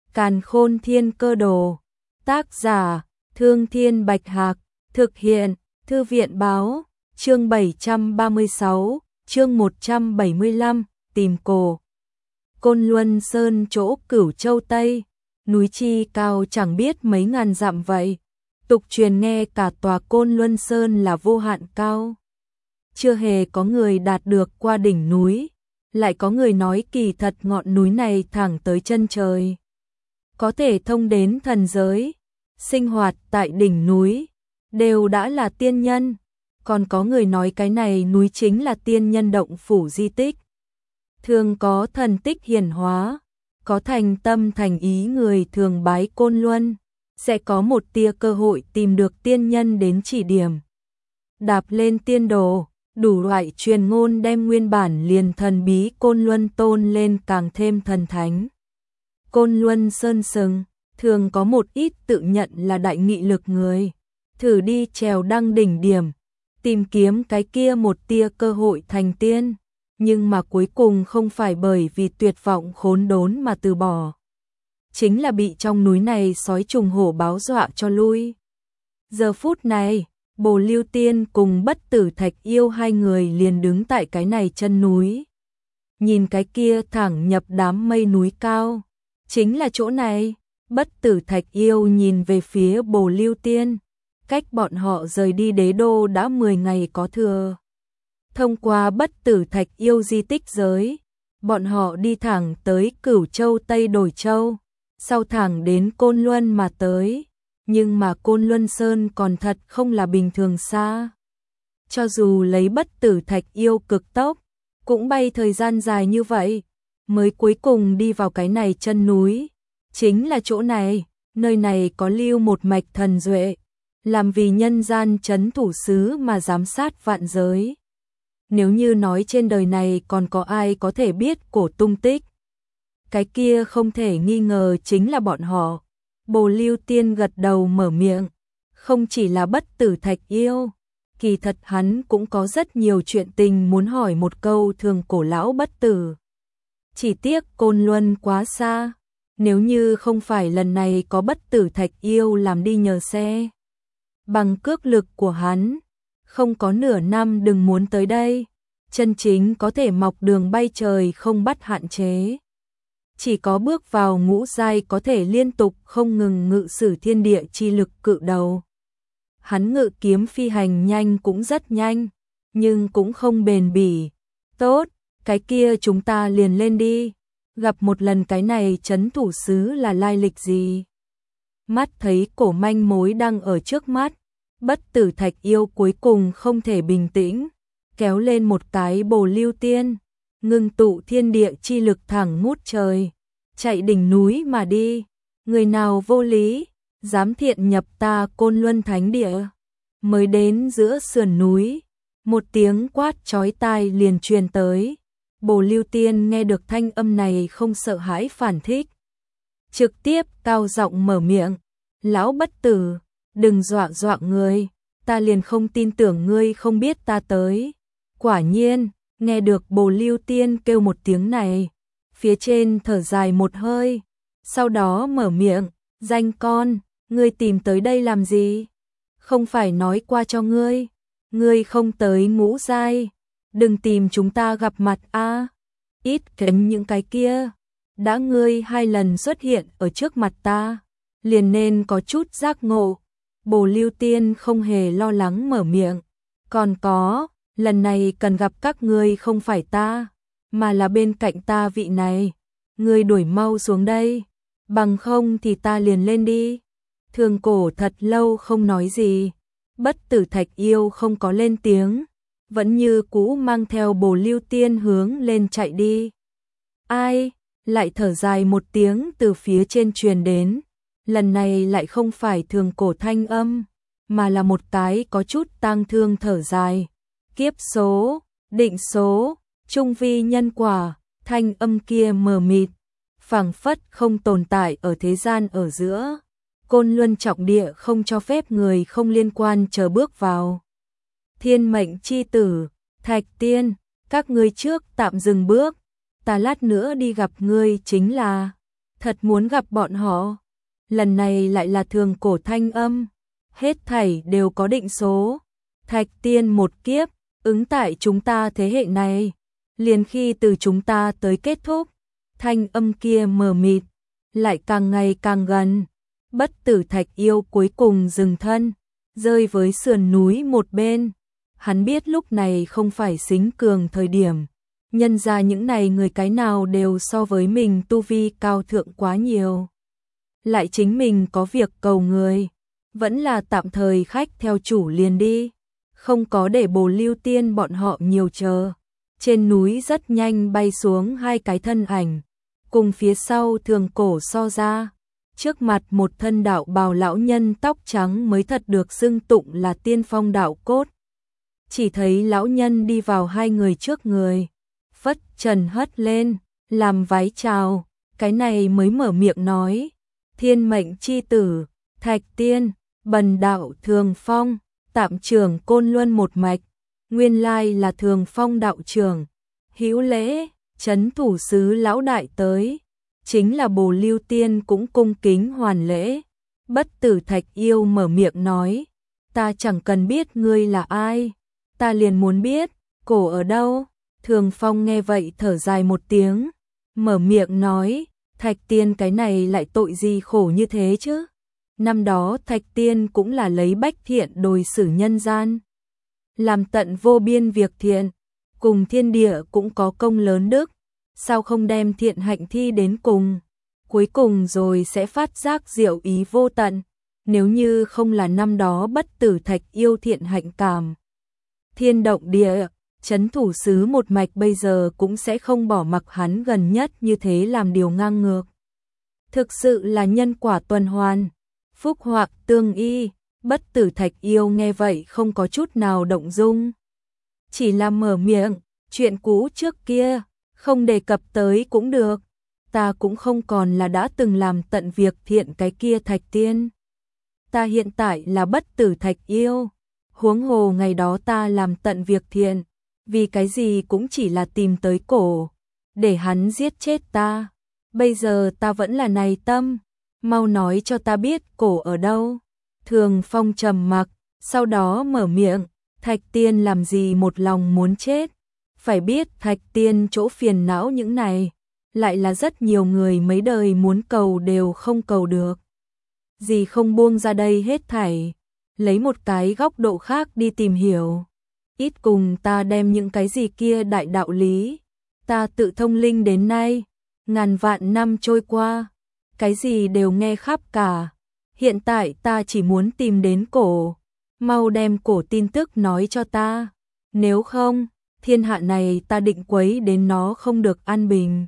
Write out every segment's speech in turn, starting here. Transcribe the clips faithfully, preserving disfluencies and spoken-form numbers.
Càn Khôn Thiên Cơ Đồ. Tác giả: Thương Thiên Bạch Hạc. Thực hiện: Thư viện báo. Chương bảy trăm ba mươi sáu, chương một trăm bảy mươi lăm, tìm cổ. Côn Luân Sơn chỗ Cửu Châu Tây, núi chi cao chẳng biết mấy ngàn dặm vậy. Tục truyền nghe cả tòa Côn Luân Sơn là vô hạn cao. Chưa hề có người đạt được qua đỉnh núi, lại có người nói kỳ thật ngọn núi này thẳng tới chân trời, có thể thông đến thần giới, sinh hoạt tại đỉnh núi, đều đã là tiên nhân. Còn có người nói cái này núi chính là tiên nhân động phủ di tích. Thường có thần tích hiển hóa, có thành tâm thành ý người thường bái Côn Luân, sẽ có một tia cơ hội tìm được tiên nhân đến chỉ điểm. Đạp lên tiên đồ, đủ loại truyền ngôn đem nguyên bản liền thần bí Côn Luân tôn lên càng thêm thần thánh. Côn Luân Sơn sừng, thường có một ít tự nhận là đại nghị lực người, thử đi trèo đăng đỉnh điểm, tìm kiếm cái kia một tia cơ hội thành tiên, nhưng mà cuối cùng không phải bởi vì tuyệt vọng khốn đốn mà từ bỏ, chính là bị trong núi này sói trùng hổ báo dọa cho lui. Giờ phút này, Bồ Lưu Tiên cùng Bất Tử Thạch Yêu hai người liền đứng tại cái này chân núi, nhìn cái kia thẳng nhập đám mây núi cao, chính là chỗ này. Bất Tử Thạch Yêu nhìn về phía Bồ Lưu Tiên, cách bọn họ rời đi đế đô đã mười ngày có thừa. Thông qua Bất Tử Thạch Yêu di tích giới, bọn họ đi thẳng tới Cửu Châu Tây Đổi Châu, sau thẳng đến Côn Luân mà tới. Nhưng mà Côn Luân Sơn còn thật không là bình thường xa. Cho dù lấy Bất Tử Thạch Yêu cực tốc, cũng bay thời gian dài như vậy, mới cuối cùng đi vào cái này chân núi. Chính là chỗ này, nơi này có lưu một mạch thần duệ, làm vì nhân gian trấn thủ sứ mà giám sát vạn giới. Nếu như nói trên đời này còn có ai có thể biết cổ tung tích, cái kia không thể nghi ngờ chính là bọn họ. Bồ Lưu Tiên gật đầu mở miệng, không chỉ là Bất Tử Thạch Yêu, kỳ thật hắn cũng có rất nhiều chuyện tình muốn hỏi một câu thường cổ lão bất tử. Chỉ tiếc Côn Luân quá xa, nếu như không phải lần này có Bất Tử Thạch Yêu làm đi nhờ xe, bằng cước lực của hắn, không có nửa năm đừng muốn tới đây, chân chính có thể mọc đường bay trời không bắt hạn chế. Chỉ có bước vào ngũ giai có thể liên tục không ngừng ngự sử thiên địa chi lực cự đầu. Hắn ngự kiếm phi hành nhanh cũng rất nhanh, nhưng cũng không bền bỉ. Tốt, cái kia chúng ta liền lên đi, gặp một lần cái này trấn thủ sứ là lai lịch gì. Mắt thấy cổ manh mối đang ở trước mắt, Bất Tử Thạch Yêu cuối cùng không thể bình tĩnh, kéo lên một cái Bồ Lưu Tiên, ngưng tụ thiên địa chi lực thẳng ngút trời, chạy đỉnh núi mà đi. Người nào vô lý, dám thiện nhập ta Côn Luân Thánh Địa. Mới đến giữa sườn núi, một tiếng quát chói tai liền truyền tới. Bồ Lưu Tiên nghe được thanh âm này không sợ hãi phản thích, trực tiếp cao giọng mở miệng, lão bất tử, đừng dọa dọa người, ta liền không tin tưởng ngươi không biết ta tới. Quả nhiên, nghe được Bồ Lưu Tiên kêu một tiếng này, phía trên thở dài một hơi, sau đó mở miệng, danh con, ngươi tìm tới đây làm gì? Không phải nói qua cho ngươi, ngươi không tới ngũ giai, đừng tìm chúng ta gặp mặt a. Ít kém những cái kia, đã ngươi hai lần xuất hiện ở trước mặt ta, liền nên có chút giác ngộ. Bồ Lưu Tiên không hề lo lắng mở miệng, còn có, lần này cần gặp các ngươi không phải ta, mà là bên cạnh ta vị này, ngươi đuổi mau xuống đây, bằng không thì ta liền lên đi. Thường cổ thật lâu không nói gì, Bất Tử Thạch Yêu không có lên tiếng, vẫn như cũ mang theo Bồ Lưu Tiên hướng lên chạy đi. Ai? Lại thở dài một tiếng từ phía trên truyền đến, lần này lại không phải thường cổ thanh âm, mà là một cái có chút tang thương thở dài. Kiếp số, định số, trung vi nhân quả, thanh âm kia mờ mịt, phảng phất không tồn tại ở thế gian ở giữa. Côn Luân trọng địa không cho phép người không liên quan chờ bước vào. Thiên mệnh chi tử, Thạch Tiên, các ngươi trước tạm dừng bước, ta lát nữa đi gặp ngươi chính là. thật muốn gặp bọn họ. Lần này lại là Thường Cổ thanh âm, hết thảy đều có định số. Thạch Tiên một kiếp, ứng tại chúng ta thế hệ này, liền khi từ chúng ta tới kết thúc. Thanh âm kia mờ mịt, lại càng ngày càng gần. Bất Tử Thạch Yêu cuối cùng dừng thân, rơi với sườn núi một bên. Hắn biết lúc này không phải xính cường thời điểm, nhân ra những này người cái nào đều so với mình tu vi cao thượng quá nhiều. Lại chính mình có việc cầu người, vẫn là tạm thời khách theo chủ liền đi, không có để Bồ Lưu Tiên bọn họ nhiều chờ. Trên núi rất nhanh bay xuống hai cái thân ảnh, cùng phía sau Thường Cổ so ra. Trước mặt một thân đạo bào lão nhân tóc trắng mới thật được xưng tụng là tiên phong đạo cốt. Chỉ thấy lão nhân đi vào hai người trước người, phất trần hất lên, làm vái chào, cái này mới mở miệng nói. Thiên mệnh chi tử, Thạch Tiên, bần đạo Thường Phong, tạm trưởng Côn Luân một mạch, nguyên lai là Thường Phong đạo trưởng. Hữu lễ, trấn thủ sứ lão đại tới. Chính là Bồ Lưu Tiên cũng cung kính hoàn lễ. Bất Tử Thạch Yêu mở miệng nói, ta chẳng cần biết ngươi là ai, ta liền muốn biết, cổ ở đâu. Thường Phong nghe vậy thở dài một tiếng, mở miệng nói, Thạch Tiên cái này lại tội gì khổ như thế chứ. Năm đó Thạch Tiên cũng là lấy bách thiện đồi xử nhân gian, làm tận vô biên việc thiện, cùng thiên địa cũng có công lớn đức. Sao không đem thiện hạnh thi đến cùng, cuối cùng rồi sẽ phát giác diệu ý vô tận. Nếu như không là năm đó Bất Tử Thạch Yêu thiện hạnh cảm thiên động địa, trấn thủ sứ một mạch bây giờ cũng sẽ không bỏ mặc hắn gần nhất như thế làm điều ngang ngược. Thực sự là nhân quả tuần hoàn, phúc hoặc tương y. Bất Tử Thạch Yêu nghe vậy không có chút nào động dung, chỉ là mở miệng, chuyện cũ trước kia không đề cập tới cũng được, ta cũng không còn là đã từng làm tận việc thiện cái kia Thạch Tiên. Ta hiện tại là Bất Tử Thạch Yêu, huống hồ ngày đó ta làm tận việc thiện, vì cái gì cũng chỉ là tìm tới cổ, để hắn giết chết ta. Bây giờ ta vẫn là này tâm, mau nói cho ta biết cổ ở đâu. Thường Phong trầm mặc, sau đó mở miệng, Thạch Tiên làm gì một lòng muốn chết. Phải biết Thạch Tiên chỗ phiền não những này, lại là rất nhiều người mấy đời muốn cầu đều không cầu được. Gì không buông ra đây hết thảy, lấy một cái góc độ khác đi tìm hiểu. Ít cùng ta đem những cái gì kia đại đạo lý, ta tự thông linh đến nay, ngàn vạn năm trôi qua, cái gì đều nghe khắp cả. Hiện tại ta chỉ muốn tìm đến cổ, mau đem cổ tin tức nói cho ta, nếu không thiên hạ này ta định quấy đến nó không được an bình.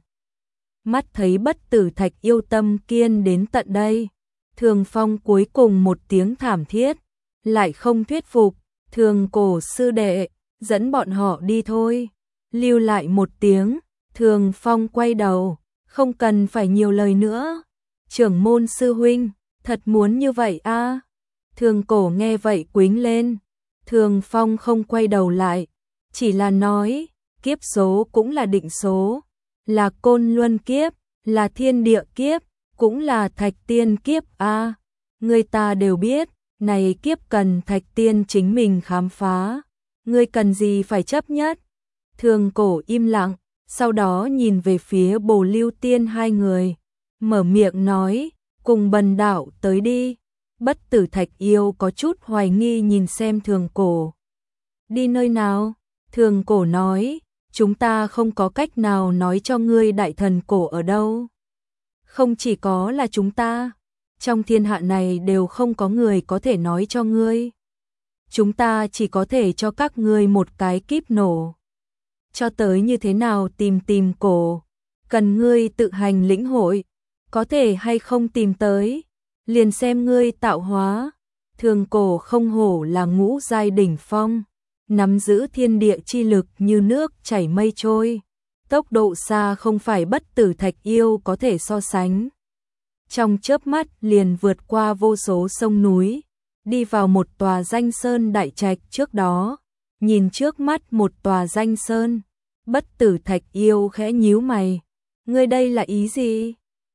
Mắt thấy Bất Tử Thạch Yêu tâm kiên đến tận đây, Thường Phong cuối cùng một tiếng thảm thiết, lại không thuyết phục. Thường Cổ sư đệ, dẫn bọn họ đi thôi. Lưu lại một tiếng, Thường Phong quay đầu, không cần phải nhiều lời nữa. Trưởng môn sư huynh, thật muốn như vậy a? À? Thường Cổ nghe vậy quính lên. Thường Phong không quay đầu lại, chỉ là nói, kiếp số cũng là định số, là Côn Luân kiếp, là thiên địa kiếp, cũng là Thạch Tiên kiếp a. À, người ta đều biết, này kiếp cần Thạch Tiên chính mình khám phá, ngươi cần gì phải chấp nhất. Thường Cổ im lặng, sau đó nhìn về phía Bồ Lưu Tiên hai người, mở miệng nói, cùng bần đạo tới đi. Bất Tử Thạch Yêu có chút hoài nghi nhìn xem Thường Cổ. Đi nơi nào? Thường Cổ nói, chúng ta không có cách nào nói cho ngươi đại thần cổ ở đâu. Không chỉ có là chúng ta, trong thiên hạ này đều không có người có thể nói cho ngươi. Chúng ta chỉ có thể cho các ngươi một cái kíp nổ. Cho tới như thế nào tìm tìm cổ, cần ngươi tự hành lĩnh hội, có thể hay không tìm tới, liền xem ngươi tạo hóa. Thường Cổ không hổ là ngũ giai đỉnh phong, nắm giữ thiên địa chi lực như nước chảy mây trôi, tốc độ xa không phải Bất Tử Thạch Yêu có thể so sánh. Trong chớp mắt liền vượt qua vô số sông núi, đi vào một tòa danh sơn đại trạch trước đó, nhìn trước mắt một tòa danh sơn, Bất Tử Thạch Yêu khẽ nhíu mày, ngươi đây là ý gì?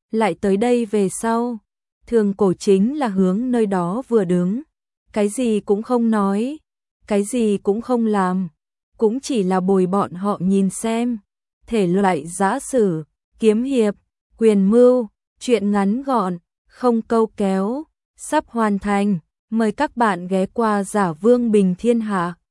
lại tới đây về sau. Thường cổ chính là hướng nơi đó vừa đứng, cái gì cũng không nói, cái gì cũng không làm, cũng chỉ là bồi bọn họ nhìn xem. Thể loại giã sử, kiếm hiệp, quyền mưu, truyện ngắn gọn, không câu kéo, sắp hoàn thành. Mời các bạn ghé qua Giả Vương Bình Thiên Hạ.